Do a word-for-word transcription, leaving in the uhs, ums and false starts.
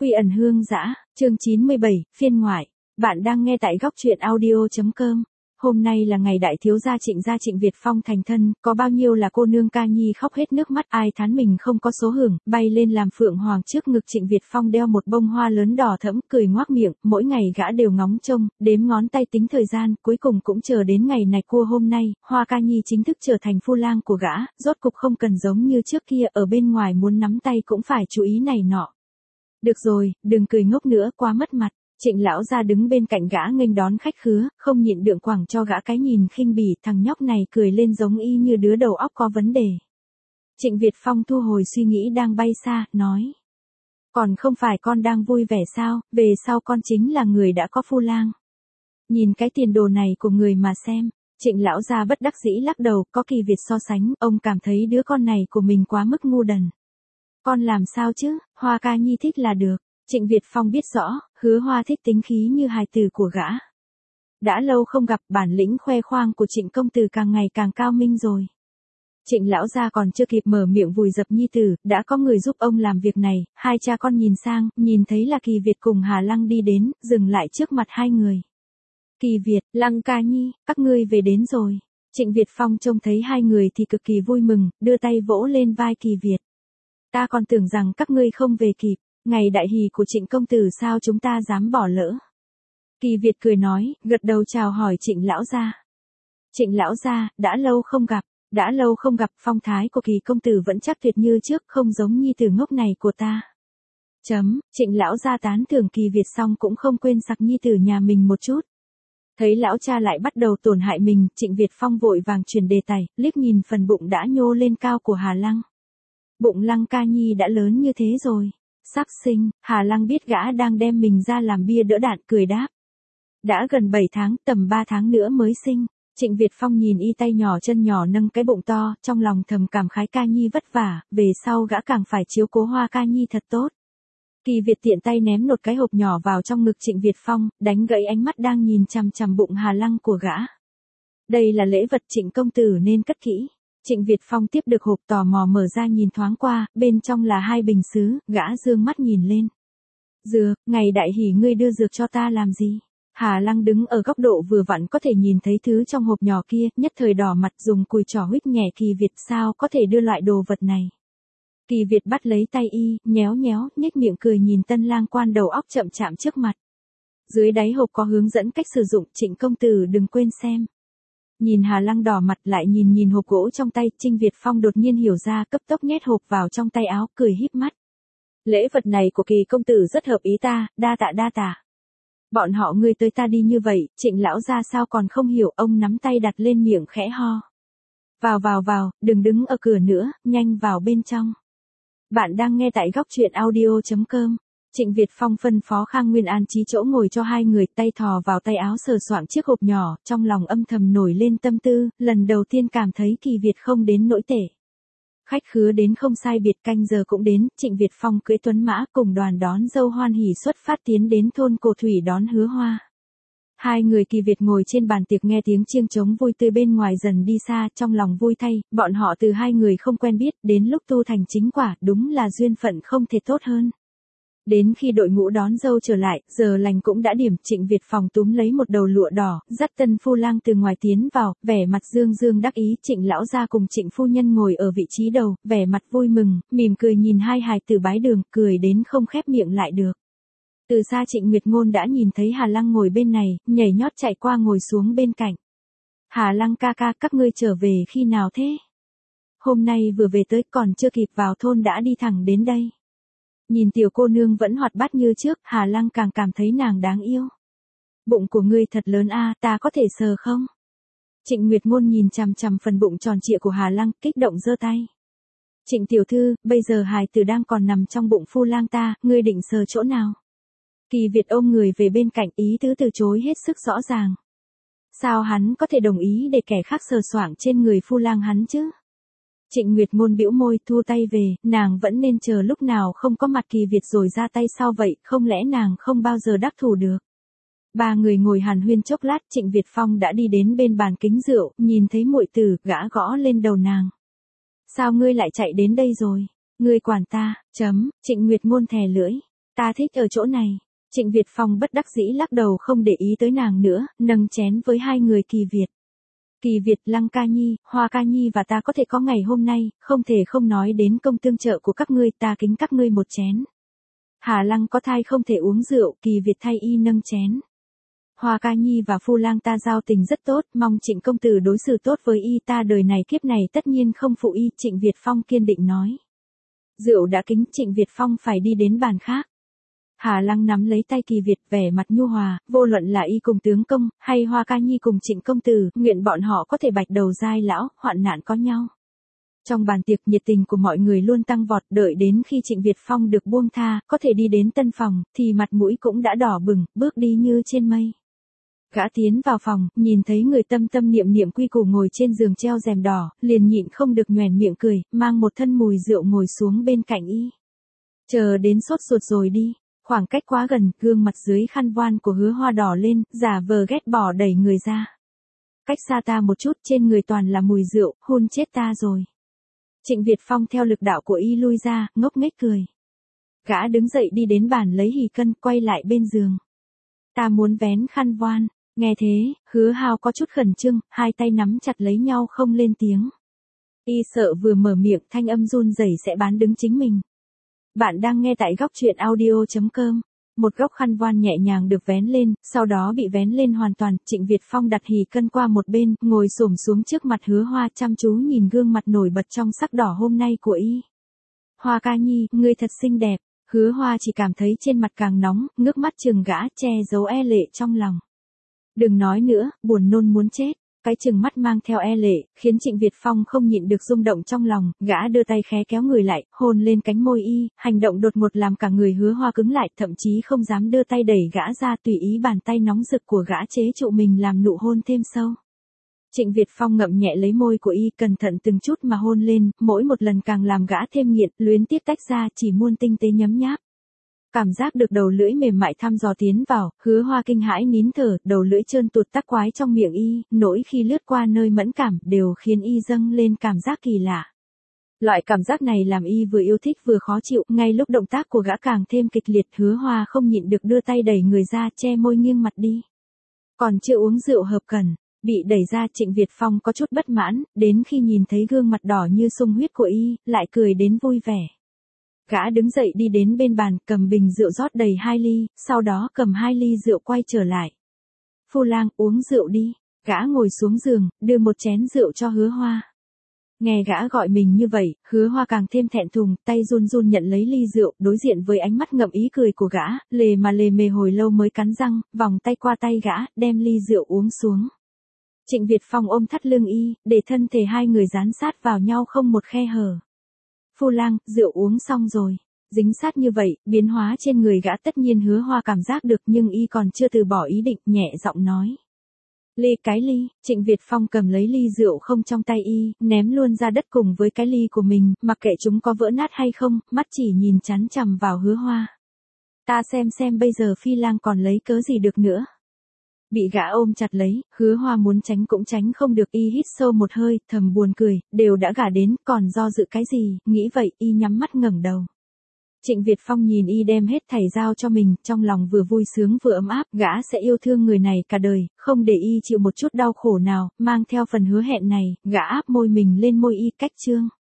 Quy ẩn hương dã, chương chín mươi bảy, phiên ngoại. Bạn đang nghe tại góc truyện audio chấm com. Hôm nay là ngày đại thiếu gia Trịnh gia Trịnh Việt Phong thành thân, có bao nhiêu là cô nương ca nhi khóc hết nước mắt, ai thán mình không có số hưởng, bay lên làm phượng hoàng trước ngực Trịnh Việt Phong đeo một bông hoa lớn đỏ thẫm, cười ngoác miệng, mỗi ngày gã đều ngóng trông, đếm ngón tay tính thời gian, cuối cùng cũng chờ đến ngày này cua hôm nay, Hoa ca nhi chính thức trở thành phu lang của gã, rốt cục không cần giống như trước kia ở bên ngoài muốn nắm tay cũng phải chú ý này nọ. Được rồi, đừng cười ngốc nữa, quá mất mặt. Trịnh lão gia đứng bên cạnh gã nghênh đón khách khứa, không nhịn được quẳng cho gã cái nhìn khinh bỉ, thằng nhóc này cười lên giống y như đứa đầu óc có vấn đề. Trịnh Việt Phong thu hồi suy nghĩ đang bay xa, nói. Còn không phải con đang vui vẻ sao, về sau con chính là người đã có phu lang. Nhìn cái tiền đồ này của người mà xem. Trịnh lão gia bất đắc dĩ lắc đầu, có Kỳ Việt so sánh, ông cảm thấy đứa con này của mình quá mức ngu đần. Con làm sao chứ, Hoa ca nhi thích là được. Trịnh Việt Phong biết rõ, Hứa Hoa thích tính khí như hài tử của gã. Đã lâu không gặp, bản lĩnh khoe khoang của Trịnh công tử càng ngày càng cao minh rồi. Trịnh lão gia còn chưa kịp mở miệng vùi dập nhi tử, đã có người giúp ông làm việc này, hai cha con nhìn sang, nhìn thấy là Kỳ Việt cùng Hà Lăng đi đến, dừng lại trước mặt hai người. Kỳ Việt, Lăng ca nhi, các ngươi về đến rồi. Trịnh Việt Phong trông thấy hai người thì cực kỳ vui mừng, đưa tay vỗ lên vai Kỳ Việt. Ta còn tưởng rằng các ngươi không về kịp. Ngày đại hỷ của Trịnh công tử sao chúng ta dám bỏ lỡ. Kỳ Việt cười nói, gật đầu chào hỏi Trịnh lão gia. Trịnh lão gia, đã lâu không gặp, đã lâu không gặp, phong thái của Kỳ công tử vẫn chắc tuyệt như trước, không giống nhi tử ngốc này của ta. Chấm, Trịnh lão gia tán thưởng Kỳ Việt xong cũng không quên sặc nhi tử nhà mình một chút. Thấy lão cha lại bắt đầu tổn hại mình, Trịnh Việt Phong vội vàng chuyển đề tài, liếc nhìn phần bụng đã nhô lên cao của Hà Lăng. Bụng Lăng ca nhi đã lớn như thế rồi. Sắp sinh, Hà Lăng biết gã đang đem mình ra làm bia đỡ đạn, cười đáp. Đã gần bảy tháng, tầm ba tháng nữa mới sinh. Trịnh Việt Phong nhìn y tay nhỏ chân nhỏ nâng cái bụng to, trong lòng thầm cảm khái ca nhi vất vả, về sau gã càng phải chiếu cố Hoa ca nhi thật tốt. Kỳ Việt tiện tay ném một cái hộp nhỏ vào trong ngực Trịnh Việt Phong, đánh gãy ánh mắt đang nhìn chằm chằm bụng Hà Lăng của gã. Đây là lễ vật Trịnh công tử nên cất kỹ. Trịnh Việt Phong tiếp được hộp tò mò mở ra nhìn thoáng qua, bên trong là hai bình sứ, gã dương mắt nhìn lên. Dược, ngày đại hỷ ngươi đưa dược cho ta làm gì? Hà Lăng đứng ở góc độ vừa vặn có thể nhìn thấy thứ trong hộp nhỏ kia, nhất thời đỏ mặt dùng cùi trỏ huých nhẹ Kỳ Việt, sao có thể đưa loại đồ vật này? Kỳ Việt bắt lấy tay y, nhéo nhéo, nhếch miệng cười nhìn tân lang quan đầu óc chậm chạm trước mặt. Dưới đáy hộp có hướng dẫn cách sử dụng, Trịnh công tử đừng quên xem. Nhìn Hà Lăng đỏ mặt lại nhìn nhìn hộp gỗ trong tay, Trịnh Việt Phong đột nhiên hiểu ra, cấp tốc nhét hộp vào trong tay áo, cười híp mắt. Lễ vật này của Kỳ công tử rất hợp ý ta, đa tạ đa tạ. Bọn họ ngươi tới ta đi như vậy, Trịnh lão gia sao còn không hiểu, ông nắm tay đặt lên miệng khẽ ho. Vào vào vào, đừng đứng ở cửa nữa, nhanh vào bên trong. Bạn đang nghe tại góc truyện audio chấm com. Trịnh Việt Phong phân phó Khang Nguyên an trí chỗ ngồi cho hai người, tay thò vào tay áo sờ soạng chiếc hộp nhỏ, trong lòng âm thầm nổi lên tâm tư, lần đầu tiên cảm thấy Kỳ Việt không đến nỗi tệ. Khách khứa đến không sai biệt, canh giờ cũng đến, Trịnh Việt Phong cưỡi tuấn mã cùng đoàn đón dâu hoan hỉ xuất phát tiến đến thôn Cổ Thủy đón Hứa Hoa. Hai người Kỳ Việt ngồi trên bàn tiệc nghe tiếng chiêng trống vui tươi bên ngoài dần đi xa, trong lòng vui thay, bọn họ từ hai người không quen biết, đến lúc tu thành chính quả, đúng là duyên phận không thể tốt hơn. Đến khi đội ngũ đón dâu trở lại, giờ lành cũng đã điểm, Trịnh Việt Phong túm lấy một đầu lụa đỏ, dắt tân phu lang từ ngoài tiến vào, vẻ mặt dương dương đắc ý, Trịnh lão gia cùng Trịnh phu nhân ngồi ở vị trí đầu, vẻ mặt vui mừng, mỉm cười nhìn hai hài tử bái đường, cười đến không khép miệng lại được. Từ xa Trịnh Nguyệt Ngôn đã nhìn thấy Hà Lăng ngồi bên này, nhảy nhót chạy qua ngồi xuống bên cạnh. Hà Lăng ca ca, các ngươi trở về khi nào thế? Hôm nay vừa về tới, còn chưa kịp vào thôn đã đi thẳng đến đây. Nhìn tiểu cô nương vẫn hoạt bát như trước, Hà Lăng càng cảm thấy nàng đáng yêu. Bụng của ngươi thật lớn a, ta có thể sờ không? Trịnh Nguyệt Ngôn nhìn chằm chằm phần bụng tròn trịa của Hà Lăng, kích động giơ tay. Trịnh tiểu thư, bây giờ hài tử đang còn nằm trong bụng phu lang ta, ngươi định sờ chỗ nào? Kỳ Việt ôm người về bên cạnh, ý tứ từ chối hết sức rõ ràng. Sao hắn có thể đồng ý để kẻ khác sờ soạng trên người phu lang hắn chứ? Trịnh Nguyệt Ngôn bĩu môi, thu tay về, nàng vẫn nên chờ lúc nào không có mặt Kỳ Việt rồi ra tay sao vậy, không lẽ nàng không bao giờ đắc thủ được. Ba người ngồi hàn huyên chốc lát, Trịnh Việt Phong đã đi đến bên bàn kính rượu, nhìn thấy muội tử, gã gõ lên đầu nàng. Sao ngươi lại chạy đến đây rồi? Ngươi quản ta, chấm, Trịnh Nguyệt Ngôn thè lưỡi. Ta thích ở chỗ này. Trịnh Việt Phong bất đắc dĩ lắc đầu không để ý tới nàng nữa, nâng chén với hai người Kỳ Việt. Kỳ Việt, Lăng ca nhi, Hoa ca nhi và ta có thể có ngày hôm nay, không thể không nói đến công tương trợ của các ngươi, ta kính các ngươi một chén. Hà Lăng có thai không thể uống rượu, Kỳ Việt thay y nâng chén. Hoa ca nhi và Phu Lang ta giao tình rất tốt, mong Trịnh công tử đối xử tốt với y, ta đời này kiếp này tất nhiên không phụ y, Trịnh Việt Phong kiên định nói. Rượu đã kính, Trịnh Việt Phong phải đi đến bàn khác. Hà Lăng nắm lấy tay Kỳ Việt, vẻ mặt nhu hòa, vô luận là y cùng tướng công, hay Hoa ca nhi cùng Trịnh công tử, nguyện bọn họ có thể bạch đầu giai lão, hoạn nạn có nhau. Trong bàn tiệc nhiệt tình của mọi người luôn tăng vọt, đợi đến khi Trịnh Việt Phong được buông tha, có thể đi đến tân phòng, thì mặt mũi cũng đã đỏ bừng, bước đi như trên mây. Gã tiến vào phòng, nhìn thấy người tâm tâm niệm niệm quy củ ngồi trên giường treo rèm đỏ, liền nhịn không được nhoẻn miệng cười, mang một thân mùi rượu ngồi xuống bên cạnh y. Chờ đến sốt ruột rồi đi. Khoảng cách quá gần, gương mặt dưới khăn voan của Hứa Hoa đỏ lên, giả vờ ghét bỏ đẩy người ra. Cách xa ta một chút, trên người toàn là mùi rượu, hôn chết ta rồi. Trịnh Việt Phong theo lực đạo của y lui ra, ngốc nghếch cười. Gã đứng dậy đi đến bàn lấy hì cân, quay lại bên giường. Ta muốn vén khăn voan. Nghe thế, Hứa Hao có chút khẩn trương, hai tay nắm chặt lấy nhau không lên tiếng. Y sợ vừa mở miệng thanh âm run rẩy sẽ bán đứng chính mình. Bạn đang nghe tại góc truyện audio chấm com. Một góc khăn voan nhẹ nhàng được vén lên, sau đó bị vén lên hoàn toàn, Trịnh Việt Phong đặt hì cân qua một bên, ngồi xổm xuống trước mặt Hứa Hoa chăm chú nhìn gương mặt nổi bật trong sắc đỏ hôm nay của y. Hoa ca nhi, ngươi thật xinh đẹp. Hứa Hoa chỉ cảm thấy trên mặt càng nóng, ngước mắt chừng gã, che giấu e lệ trong lòng. Đừng nói nữa, buồn nôn muốn chết. Cái chừng mắt mang theo e lệ, khiến Trịnh Việt Phong không nhịn được rung động trong lòng, gã đưa tay khé kéo người lại, hôn lên cánh môi y, hành động đột ngột làm cả người Hứa Hoa cứng lại, thậm chí không dám đưa tay đẩy gã ra, tùy ý bàn tay nóng rực của gã chế trụ mình làm nụ hôn thêm sâu. Trịnh Việt Phong ngậm nhẹ lấy môi của y, cẩn thận từng chút mà hôn lên, mỗi một lần càng làm gã thêm nghiện, luyến tiếc tách ra, chỉ muôn tinh tế nhấm nháp. Cảm giác được đầu lưỡi mềm mại thăm dò tiến vào, Hứa Hoa kinh hãi nín thở, đầu lưỡi trơn tuột tắc quái trong miệng y, nỗi khi lướt qua nơi mẫn cảm, đều khiến y dâng lên cảm giác kỳ lạ. Loại cảm giác này làm y vừa yêu thích vừa khó chịu, ngay lúc động tác của gã càng thêm kịch liệt, Hứa Hoa không nhịn được đưa tay đẩy người ra, che môi nghiêng mặt đi. Còn chưa uống rượu hợp cần, bị đẩy ra, Trịnh Việt Phong có chút bất mãn, đến khi nhìn thấy gương mặt đỏ như sung huyết của y, lại cười đến vui vẻ. Gã đứng dậy đi đến bên bàn, cầm bình rượu rót đầy hai ly, sau đó cầm hai ly rượu quay trở lại. Phu Lang, uống rượu đi. Gã ngồi xuống giường, đưa một chén rượu cho Hứa Hoa. Nghe gã gọi mình như vậy, Hứa Hoa càng thêm thẹn thùng, tay run run nhận lấy ly rượu, đối diện với ánh mắt ngậm ý cười của gã, lề mà lề mề hồi lâu mới cắn răng, vòng tay qua tay gã, đem ly rượu uống xuống. Trịnh Việt Phong ôm thắt lưng y, để thân thể hai người dán sát vào nhau không một khe hở. Phu Lang, rượu uống xong rồi. Dính sát như vậy, biến hóa trên người gã tất nhiên Hứa Hoa cảm giác được, nhưng y còn chưa từ bỏ ý định, nhẹ giọng nói. Ly cái ly, Trịnh Việt Phong cầm lấy ly rượu không trong tay y, ném luôn ra đất cùng với cái ly của mình, mặc kệ chúng có vỡ nát hay không, mắt chỉ nhìn chắn chằm vào Hứa Hoa. Ta xem xem bây giờ Phi Lang còn lấy cớ gì được nữa. Bị gã ôm chặt lấy, Hứa Hoa muốn tránh cũng tránh không được, y hít sâu một hơi, thầm buồn cười, đều đã gả đến, còn do dự cái gì, nghĩ vậy, y nhắm mắt ngẩng đầu. Trịnh Việt Phong nhìn y đem hết thảy giao cho mình, trong lòng vừa vui sướng vừa ấm áp, gã sẽ yêu thương người này cả đời, không để y chịu một chút đau khổ nào, mang theo phần hứa hẹn này, gã áp môi mình lên môi y, cách chương.